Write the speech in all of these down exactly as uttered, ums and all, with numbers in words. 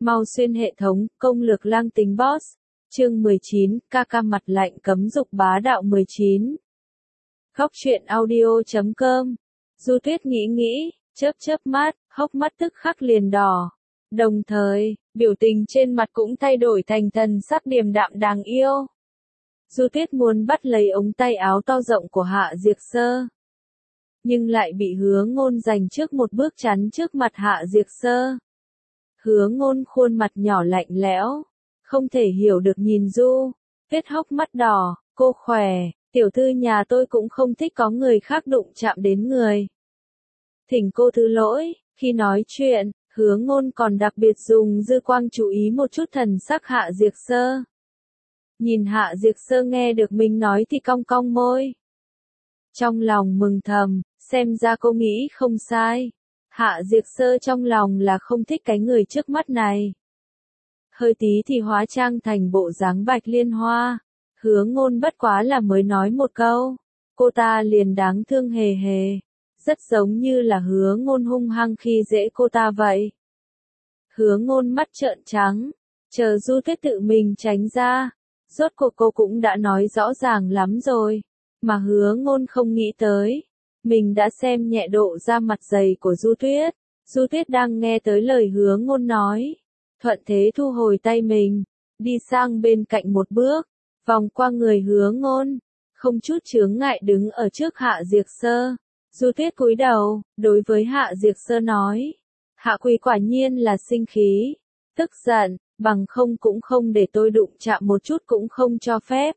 Mau xuyên hệ thống, công lược lang tính boss. Chương mười chín, ca ca mặt lạnh cấm dục bá đạo mười chín. Góc truyện audio chấm com. Du Tuyết nghĩ nghĩ, chớp chớp mắt, hốc mắt tức khắc liền đỏ. Đồng thời, biểu tình trên mặt cũng thay đổi thành thần sắc điềm đạm đáng yêu. Du Tuyết muốn bắt lấy ống tay áo to rộng của Hạ Diệt Sơ, nhưng lại bị Hứa Ngôn giành trước một bước chắn trước mặt Hạ Diệt Sơ. Hứa Ngôn khuôn mặt nhỏ lạnh lẽo, không thể hiểu được nhìn Du Tuyết hốc mắt đỏ, cô khỏe, tiểu thư nhà tôi cũng không thích có người khác đụng chạm đến người. Thỉnh cô thứ lỗi, khi nói chuyện, Hứa Ngôn còn đặc biệt dùng dư quang chú ý một chút thần sắc Hạ Diệt Sơ. Nhìn Hạ Diệt Sơ nghe được mình nói thì cong cong môi. Trong lòng mừng thầm, xem ra cô nghĩ không sai. Hạ Diệt Sơ trong lòng là không thích cái người trước mắt này. Hơi tí thì hóa trang thành bộ dáng Bạch Liên Hoa. Hứa Ngôn bất quá là mới nói một câu, cô ta liền đáng thương hề hề. Rất giống như là Hứa Ngôn hung hăng khi dễ cô ta vậy. Hứa Ngôn mắt trợn trắng, chờ Du Tuyết tự mình tránh ra. Rốt cuộc cô cũng đã nói rõ ràng lắm rồi, mà Hứa Ngôn không nghĩ tới. Mình đã xem nhẹ độ ra mặt dày của Du Tuyết. Du Tuyết đang nghe tới lời Hứa Ngôn nói, thuận thế thu hồi tay mình, đi sang bên cạnh một bước, vòng qua người Hứa Ngôn, không chút chướng ngại đứng ở trước Hạ Diệt Sơ. Du Tuyết cúi đầu, đối với Hạ Diệt Sơ nói, Hạ Quỳ quả nhiên là sinh khí, tức giận, bằng không cũng không để tôi đụng chạm một chút cũng không cho phép.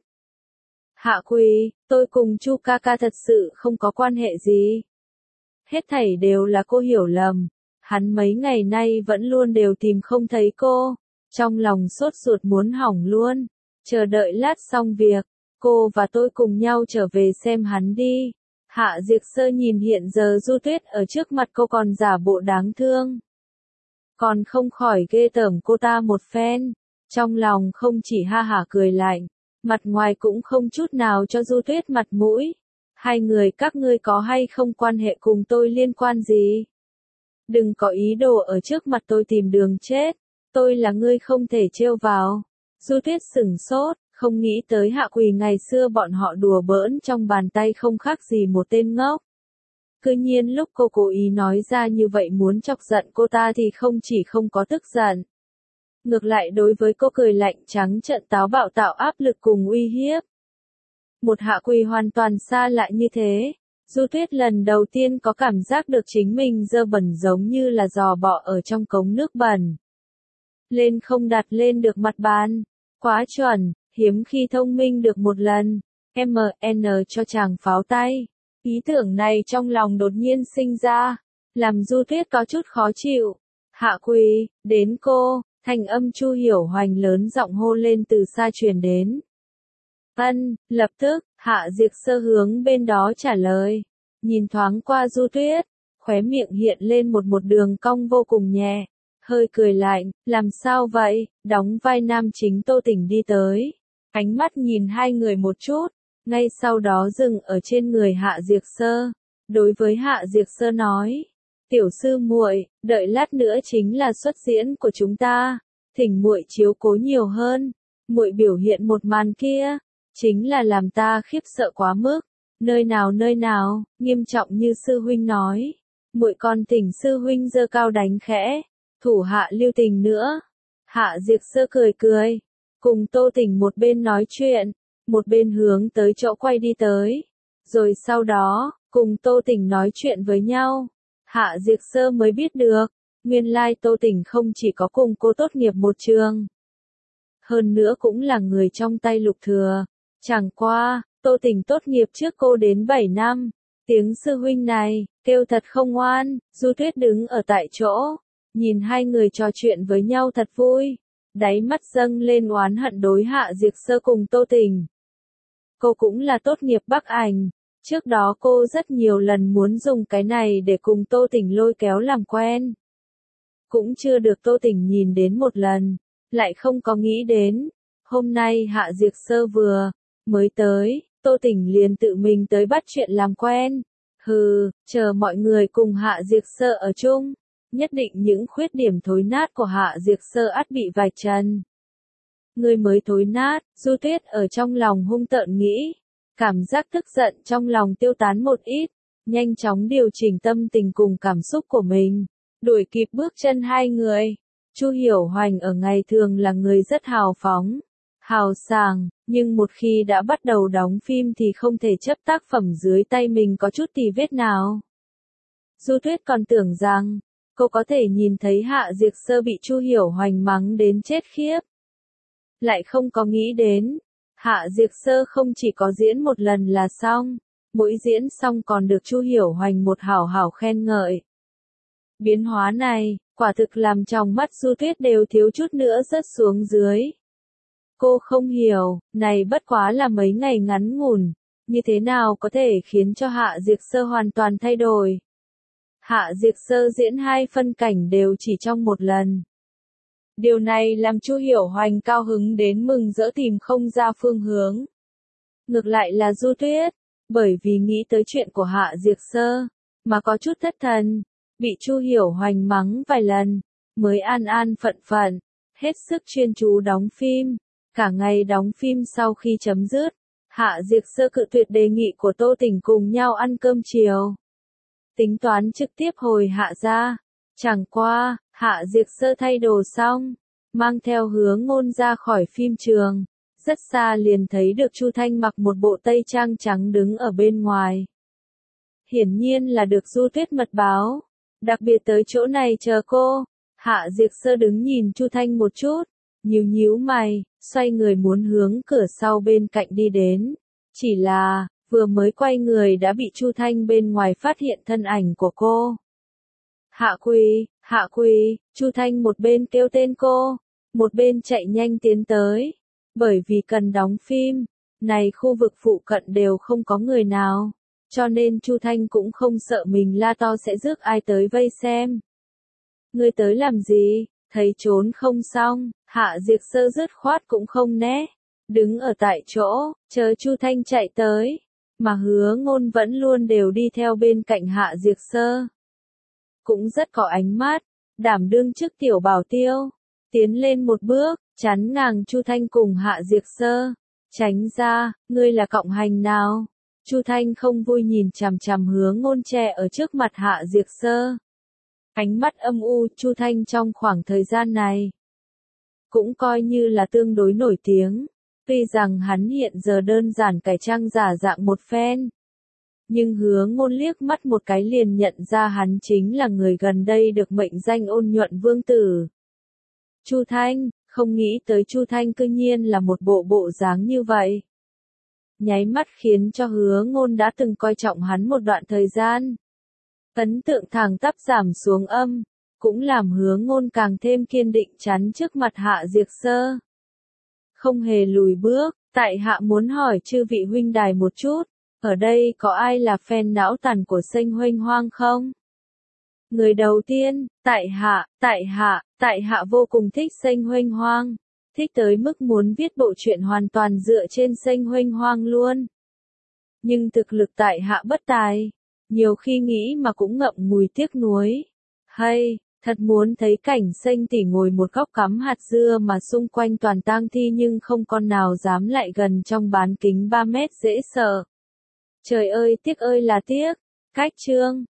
Hạ Quỳ, tôi cùng Chu ca ca thật sự không có quan hệ gì. Hết thảy đều là cô hiểu lầm, hắn mấy ngày nay vẫn luôn đều tìm không thấy cô, trong lòng sốt ruột muốn hỏng luôn, chờ đợi lát xong việc, cô và tôi cùng nhau trở về xem hắn đi. Hạ Diệt Sơ nhìn hiện giờ Du Tuyết ở trước mặt cô còn giả bộ đáng thương, còn không khỏi ghê tởm cô ta một phen, trong lòng không chỉ ha hả cười lạnh, mặt ngoài cũng không chút nào cho Du Tuyết mặt mũi. Hai người các ngươi có hay không quan hệ cùng tôi liên quan gì? Đừng có ý đồ ở trước mặt tôi tìm đường chết, tôi là ngươi không thể trêu vào. Du Tuyết sửng sốt, không nghĩ tới Hạ Quỳ ngày xưa bọn họ đùa bỡn trong bàn tay không khác gì một tên ngốc. Cứ nhiên lúc cô cố ý nói ra như vậy muốn chọc giận cô ta thì không chỉ không có tức giận. Ngược lại đối với cô cười lạnh trắng trợn táo bạo tạo áp lực cùng uy hiếp. Một Hạ Quỳ hoàn toàn xa lạ như thế, Du Tuyết lần đầu tiên có cảm giác được chính mình dơ bẩn giống như là giò bọ ở trong cống nước bẩn. Lên không đặt lên được mặt bàn, quá chuẩn, hiếm khi thông minh được một lần, em en cho chàng pháo tay. Ý tưởng này trong lòng đột nhiên sinh ra, làm Du Tuyết có chút khó chịu. Hạ Quỳ, đến cô, thanh âm Chu Hiểu Hoành lớn giọng hô lên từ xa truyền đến. Ân, lập tức, Hạ Diệt Sơ hướng bên đó trả lời, nhìn thoáng qua Du Tuyết, khóe miệng hiện lên một một đường cong vô cùng nhẹ, hơi cười lạnh, làm sao vậy, đóng vai nam chính Tô Tỉnh đi tới, ánh mắt nhìn hai người một chút, ngay sau đó dừng ở trên người Hạ Diệt Sơ, đối với Hạ Diệt Sơ nói, tiểu sư muội, đợi lát nữa chính là xuất diễn của chúng ta, thỉnh muội chiếu cố nhiều hơn, muội biểu hiện một màn kia, chính là làm ta khiếp sợ quá mức, nơi nào nơi nào, nghiêm trọng như sư huynh nói, muội còn thỉnh sư huynh giơ cao đánh khẽ, thủ hạ lưu tình nữa. Hạ Diệt Sơ cười cười, cùng Tô Tỉnh một bên nói chuyện, một bên hướng tới chỗ quay đi tới, rồi sau đó, cùng Tô Tỉnh nói chuyện với nhau. Hạ Diệt Sơ mới biết được, nguyên lai Tô Tỉnh không chỉ có cùng cô tốt nghiệp một trường, hơn nữa cũng là người trong tay Lục Thừa. Chẳng qua, Tô Tỉnh tốt nghiệp trước cô đến bảy năm, tiếng sư huynh này, kêu thật không ngoan. Du Tuyết đứng ở tại chỗ, nhìn hai người trò chuyện với nhau thật vui, đáy mắt dâng lên oán hận đối Hạ Diệt Sơ cùng Tô Tỉnh. Cô cũng là tốt nghiệp Bắc Ảnh, trước đó cô rất nhiều lần muốn dùng cái này để cùng Tô Tỉnh lôi kéo làm quen. Cũng chưa được Tô Tỉnh nhìn đến một lần, lại không có nghĩ đến, hôm nay Hạ Diệt Sơ vừa mới tới, Tô Tỉnh liền tự mình tới bắt chuyện làm quen. Hừ, chờ mọi người cùng Hạ Diệt Sơ ở chung, nhất định những khuyết điểm thối nát của Hạ Diệt Sơ ắt bị vạch trần. Người mới thối nát, Du Tuyết ở trong lòng hung tợn nghĩ, cảm giác tức giận trong lòng tiêu tán một ít, nhanh chóng điều chỉnh tâm tình cùng cảm xúc của mình, đuổi kịp bước chân hai người. Chu Hiểu Hoành ở ngày thường là người rất hào phóng, hào sảng, nhưng một khi đã bắt đầu đóng phim thì không thể chấp tác phẩm dưới tay mình có chút tì vết nào. Du Tuyết còn tưởng rằng, cô có thể nhìn thấy Hạ Diệt Sơ bị Chu Hiểu Hoành mắng đến chết khiếp. Lại không có nghĩ đến, Hạ Diệt Sơ không chỉ có diễn một lần là xong, mỗi diễn xong còn được Chu Hiểu Hoành một hảo hảo khen ngợi. Biến hóa này, quả thực làm trong mắt Du Tuyết đều thiếu chút nữa rớt xuống dưới. Cô không hiểu, này bất quá là mấy ngày ngắn ngủn, như thế nào có thể khiến cho Hạ Diệt Sơ hoàn toàn thay đổi. Hạ Diệt Sơ diễn hai phân cảnh đều chỉ trong một lần. Điều này làm Chu Hiểu Hoành cao hứng đến mừng rỡ tìm không ra phương hướng. Ngược lại là Du Tuyết, bởi vì nghĩ tới chuyện của Hạ Diệt Sơ, mà có chút thất thần, bị Chu Hiểu Hoành mắng vài lần, mới an an phận phận, hết sức chuyên chú đóng phim. Cả ngày đóng phim sau khi chấm dứt, Hạ Diệt Sơ cự tuyệt đề nghị của Tô Tỉnh cùng nhau ăn cơm chiều. Tính toán trực tiếp hồi Hạ ra. Chẳng qua, Hạ Diệt Sơ thay đồ xong, mang theo Hứa Ngôn ra khỏi phim trường. Rất xa liền thấy được Chu Thanh mặc một bộ tây trang trắng đứng ở bên ngoài. Hiển nhiên là được Du Tuyết mật báo, đặc biệt tới chỗ này chờ cô. Hạ Diệt Sơ đứng nhìn Chu Thanh một chút, nhíu nhíu mày, xoay người muốn hướng cửa sau bên cạnh đi đến. Chỉ là, vừa mới quay người đã bị Chu Thanh bên ngoài phát hiện thân ảnh của cô. Hạ Quỳ, Hạ Quỳ, Chu Thanh một bên kêu tên cô, một bên chạy nhanh tiến tới. Bởi vì cần đóng phim, này khu vực phụ cận đều không có người nào, cho nên Chu Thanh cũng không sợ mình la to sẽ rước ai tới vây xem. Ngươi tới làm gì? Thấy trốn không xong, Hạ Diệt Sơ dứt khoát cũng không né, đứng ở tại chỗ, chờ Chu Thanh chạy tới, mà Hứa Ngôn vẫn luôn đều đi theo bên cạnh Hạ Diệt Sơ. Cũng rất có ánh mắt, đảm đương chức tiểu bảo tiêu, tiến lên một bước, chắn ngang Chu Thanh cùng Hạ Diệt Sơ. Tránh ra, ngươi là cộng hành nào? Chu Thanh không vui nhìn chằm chằm Hứa Ngôn che ở trước mặt Hạ Diệt Sơ. Ánh mắt âm u, Chu Thanh trong khoảng thời gian này cũng coi như là tương đối nổi tiếng, tuy rằng hắn hiện giờ đơn giản cải trang giả dạng một phen. Nhưng Hứa Ngôn liếc mắt một cái liền nhận ra hắn chính là người gần đây được mệnh danh ôn nhuận vương tử. Chu Thanh, không nghĩ tới Chu Thanh cư nhiên là một bộ bộ dáng như vậy. Nháy mắt khiến cho Hứa Ngôn đã từng coi trọng hắn một đoạn thời gian. Ấn tượng thẳng tắp giảm xuống âm, cũng làm Hứa Ngôn càng thêm kiên định chắn trước mặt Hạ Diệt Sơ. Không hề lùi bước, tại hạ muốn hỏi chư vị huynh đài một chút, ở đây có ai là fan não tàn của Sênh Huênh Hoang không? Người đầu tiên, tại hạ, tại hạ, tại hạ vô cùng thích Sênh Huênh Hoang, thích tới mức muốn viết bộ truyện hoàn toàn dựa trên Sênh Huênh Hoang luôn. Nhưng thực lực tại hạ bất tài, nhiều khi nghĩ mà cũng ngậm ngùi tiếc nuối. Hay, thật muốn thấy cảnh Sênh tỷ ngồi một góc cắm hạt dưa mà xung quanh toàn tang thi nhưng không con nào dám lại gần trong bán kính ba mét dễ sợ. Trời ơi tiếc ơi là tiếc, cách chương.